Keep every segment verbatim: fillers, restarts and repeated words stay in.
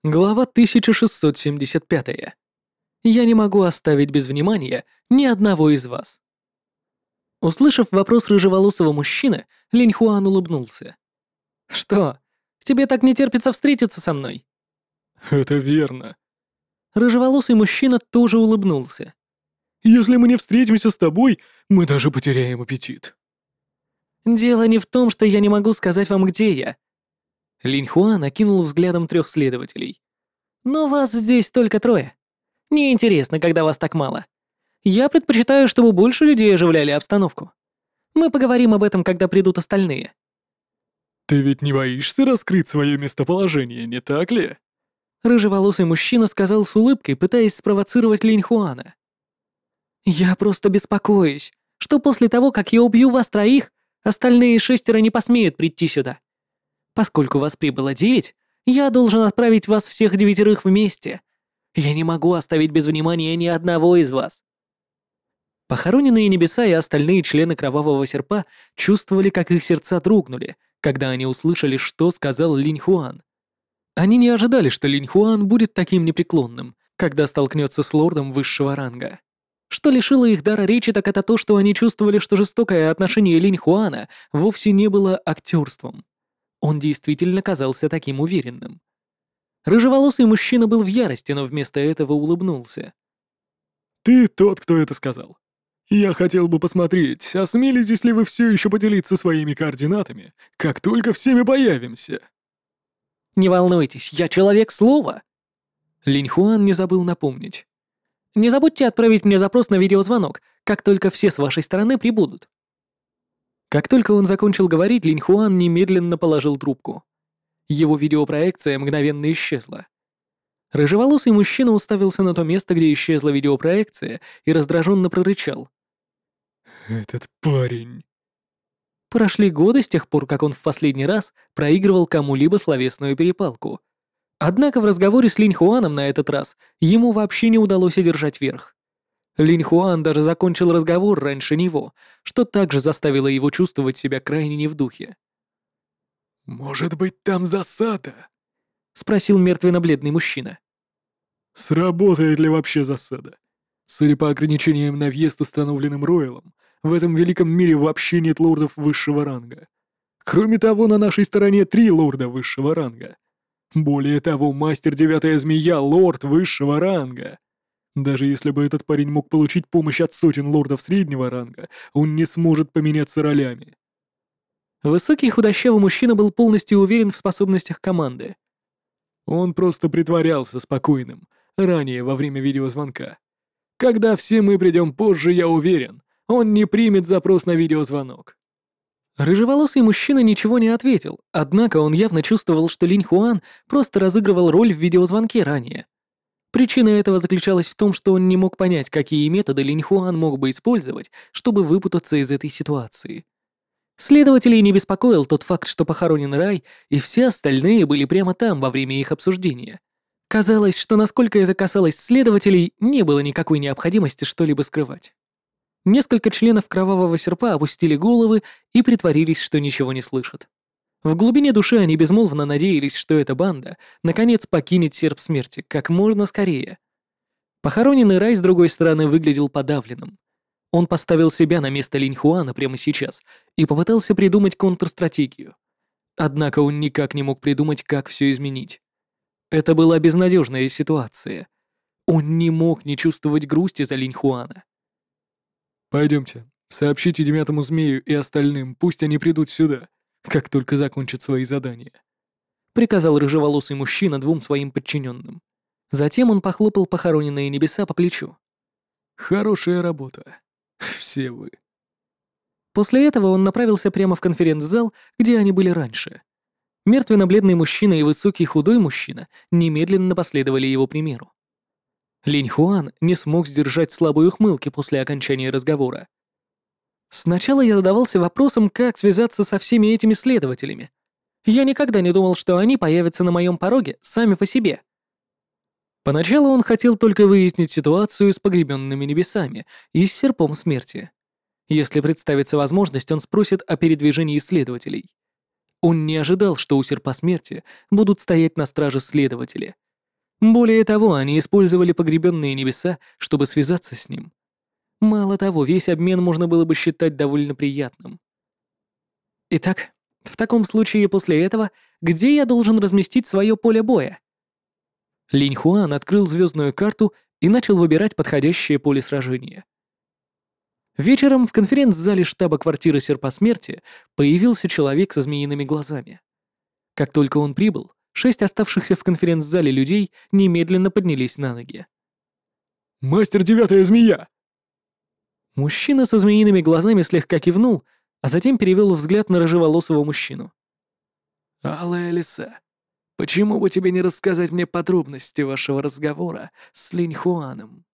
Глава тысяча шестьсот семьдесят пять. Я не могу оставить без внимания ни одного из вас. Услышав вопрос рыжеволосого мужчины, Линь Хуан улыбнулся. «Что, тебе так не терпится встретиться со мной?» Это верно. Рыжеволосый мужчина тоже улыбнулся. Если мы не встретимся с тобой, мы даже потеряем аппетит. «Дело не в том, что я не могу сказать вам, где я». Линь Хуан окинул взглядом трех следователей. «Но вас здесь только трое. Неинтересно, когда вас так мало. Я предпочитаю, чтобы больше людей оживляли обстановку. Мы поговорим об этом, когда придут остальные». Ты ведь не боишься раскрыть свое местоположение, не так ли? Рыжеволосый мужчина сказал с улыбкой, пытаясь спровоцировать Линь Хуана. «Я просто беспокоюсь, что после того, как я убью вас троих, остальные шестеро не посмеют прийти сюда. Поскольку вас прибыло девять, я должен отправить вас всех девятерых вместе. Я не могу оставить без внимания ни одного из вас». Похороненные небеса и остальные члены Кровавого Серпа чувствовали, как их сердца дрогнули, когда они услышали, что сказал Линь Хуан. Они не ожидали, что Линь Хуан будет таким непреклонным, когда столкнется с лордом высшего ранга. Что лишило их дара речи, так это то, что они чувствовали, что жестокое отношение Линь Хуана вовсе не было актерством. Он действительно казался таким уверенным. Рыжеволосый мужчина был в ярости, но вместо этого улыбнулся. Ты тот, кто это сказал. Я хотел бы посмотреть, осмелитесь ли вы все еще поделиться своими координатами, как только всеми появимся. «Не волнуйтесь, я человек слова!» Линь Хуан не забыл напомнить. «Не забудьте отправить мне запрос на видеозвонок, как только все с вашей стороны прибудут». Как только он закончил говорить, Линь Хуан немедленно положил трубку. Его видеопроекция мгновенно исчезла. Рыжеволосый мужчина уставился на то место, где исчезла видеопроекция, и раздраженно прорычал. Этот парень. Прошли годы с тех пор, как он в последний раз проигрывал кому-либо словесную перепалку. Однако в разговоре с Линь Хуаном на этот раз ему вообще не удалось одержать верх. Линь Хуан даже закончил разговор раньше него, что также заставило его чувствовать себя крайне не в духе. Может быть, там засада? Спросил мертвенно-бледный мужчина. Сработает ли вообще засада? Судя по ограничениям на въезд, установленным Ройлом, в этом великом мире вообще нет лордов высшего ранга. Кроме того, на нашей стороне три лорда высшего ранга. Более того, мастер Девятая Змея — лорд высшего ранга. Даже если бы этот парень мог получить помощь от сотен лордов среднего ранга, он не сможет поменяться ролями. Высокий худощавый мужчина был полностью уверен в способностях команды. Он просто притворялся спокойным, ранее во время видеозвонка. Когда все мы придем позже, я уверен, он не примет запрос на видеозвонок. Рыжеволосый мужчина ничего не ответил, однако он явно чувствовал, что Линь Хуан просто разыгрывал роль в видеозвонке ранее. Причина этого заключалась в том, что он не мог понять, какие методы Линь Хуан мог бы использовать, чтобы выпутаться из этой ситуации. Следователей не беспокоил тот факт, что похоронен Рай, и все остальные были прямо там во время их обсуждения. Казалось, что насколько это касалось следователей, не было никакой необходимости что-либо скрывать. Несколько членов Кровавого Серпа опустили головы и притворились, что ничего не слышат. В глубине души они безмолвно надеялись, что эта банда наконец покинет Серп Смерти как можно скорее. Похороненный Рай, с другой стороны, выглядел подавленным. Он поставил себя на место Линь Хуана прямо сейчас и попытался придумать контрстратегию. Однако он никак не мог придумать, как все изменить. Это была безнадежная ситуация. Он не мог не чувствовать грусти за Линь Хуана. Пойдемте, сообщите Девятому Змею и остальным, пусть они придут сюда, как только закончат свои задания. Приказал рыжеволосый мужчина двум своим подчиненным. Затем он похлопал похороненные небеса по плечу. Хорошая работа. Все вы. После этого он направился прямо в конференц-зал, где они были раньше. Мертвенно-бледный мужчина и высокий худой мужчина немедленно последовали его примеру. Линь Хуан не смог сдержать слабой ухмылки после окончания разговора. Сначала я задавался вопросом, как связаться со всеми этими следователями. Я никогда не думал, что они появятся на моем пороге сами по себе. Поначалу он хотел только выяснить ситуацию с погребенными небесами и с серпом смерти. Если представится возможность, он спросит о передвижении следователей. Он не ожидал, что у серпа смерти будут стоять на страже следователи. Более того, они использовали погребенные небеса, чтобы связаться с ним. Мало того, весь обмен можно было бы считать довольно приятным. Итак, в таком случае после этого, где я должен разместить свое поле боя? Линь Хуан открыл звездную карту и начал выбирать подходящее поле сражения. Вечером в конференц-зале штаба квартиры Серпа Смерти появился человек со змеиными глазами. Как только он прибыл, шесть оставшихся в конференц-зале людей немедленно поднялись на ноги. «Мастер Девятая Змея!» Мужчина со змеиными глазами слегка кивнул, а затем перевел взгляд на рыжеволосого мужчину. «Алая лиса, почему бы тебе не рассказать мне подробности вашего разговора с Линь Хуаном?»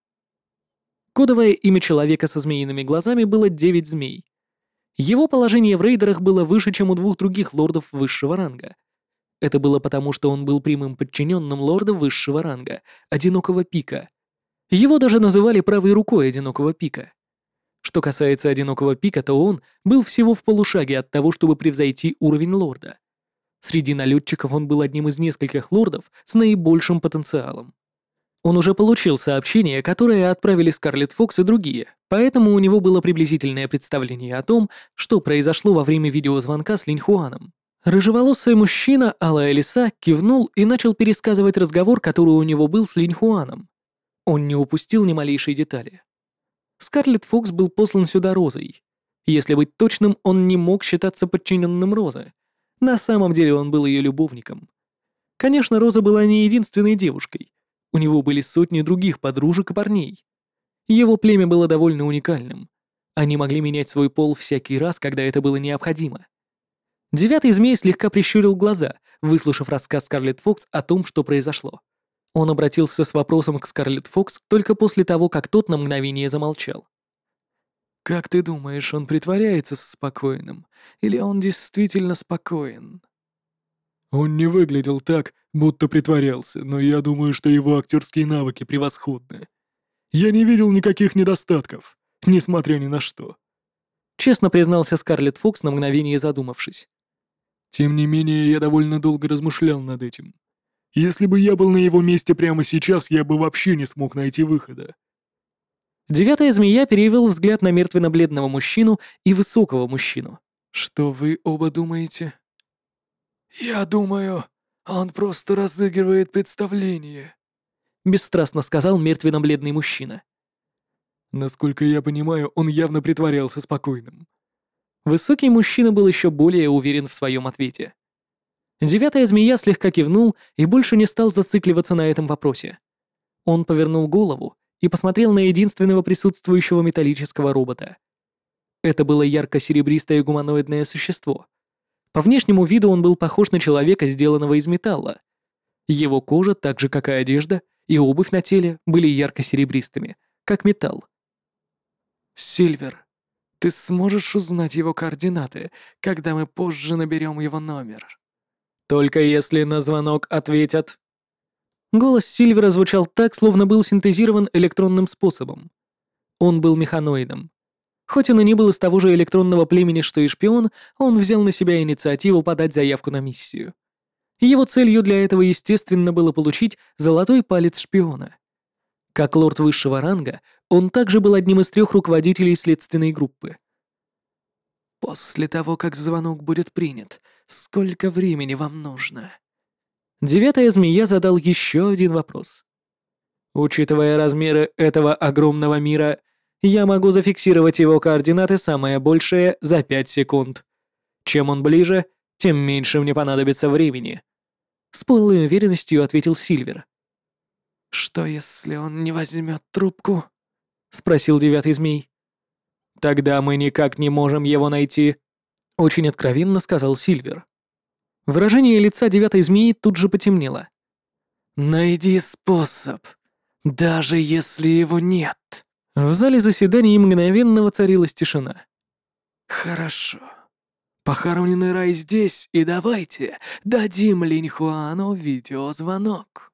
Кодовое имя человека со змеиными глазами было Девять Змей. Его положение в рейдерах было выше, чем у двух других лордов высшего ранга. Это было потому, что он был прямым подчиненным лорда высшего ранга, Одинокого Пика. Его даже называли правой рукой Одинокого Пика. Что касается Одинокого Пика, то он был всего в полушаге от того, чтобы превзойти уровень лорда. Среди налетчиков он был одним из нескольких лордов с наибольшим потенциалом. Он уже получил сообщения, которые отправили Скарлетт Фокс и другие, поэтому у него было приблизительное представление о том, что произошло во время видеозвонка с Линь Хуаном. Рыжеволосый мужчина, Алая Лиса, кивнул и начал пересказывать разговор, который у него был с Линь Хуаном. Он не упустил ни малейшей детали. Скарлетт Фокс был послан сюда Розой. Если быть точным, он не мог считаться подчиненным Розы. На самом деле он был ее любовником. Конечно, Роза была не единственной девушкой. У него были сотни других подружек и парней. Его племя было довольно уникальным. Они могли менять свой пол всякий раз, когда это было необходимо. Девятый змей слегка прищурил глаза, выслушав рассказ Скарлетт Фокс о том, что произошло. Он обратился с вопросом к Скарлетт Фокс только после того, как тот на мгновение замолчал. «Как ты думаешь, он притворяется спокойным, или он действительно спокоен?» «Он не выглядел так, будто притворялся, но я думаю, что его актерские навыки превосходны. Я не видел никаких недостатков, несмотря ни на что», — честно признался Скарлетт Фокс, на мгновение задумавшись. «Тем не менее, я довольно долго размышлял над этим. Если бы я был на его месте прямо сейчас, я бы вообще не смог найти выхода». Девятая змея перевел взгляд на мертвенно-бледного мужчину и высокого мужчину. «Что вы оба думаете?» «Я думаю, он просто разыгрывает представление», — бесстрастно сказал мертвенно-бледный мужчина. «Насколько я понимаю, он явно притворялся спокойным». Высокий мужчина был еще более уверен в своем ответе. Девятая змея слегка кивнул и больше не стал зацикливаться на этом вопросе. Он повернул голову и посмотрел на единственного присутствующего металлического робота. Это было ярко-серебристое гуманоидное существо. По внешнему виду он был похож на человека, сделанного из металла. Его кожа, так же как и одежда, и обувь на теле были ярко-серебристыми, как металл. «Сильвер, ты сможешь узнать его координаты, когда мы позже наберем его номер?» «Только если на звонок ответят». Голос Сильвера звучал так, словно был синтезирован электронным способом. Он был механоидом. Хоть он и не был из того же электронного племени, что и шпион, он взял на себя инициативу подать заявку на миссию. Его целью для этого, естественно, было получить золотой палец шпиона. Как лорд высшего ранга, он также был одним из трех руководителей следственной группы. «После того, как звонок будет принят, сколько времени вам нужно?» Девятая змея задал еще один вопрос. «Учитывая размеры этого огромного мира, я могу зафиксировать его координаты самое большее за пять секунд. Чем он ближе, тем меньше мне понадобится времени», — с полной уверенностью ответил Сильвер. «Что, если он не возьмет трубку?» — спросил девятый змей. «Тогда мы никак не можем его найти», — очень откровенно сказал Сильвер. Выражение лица девятой змеи тут же потемнело. «Найди способ, даже если его нет». В зале заседаний мгновенно воцарилась тишина. «Хорошо. Похороненный рай здесь, и давайте дадим Линь Хуану видеозвонок».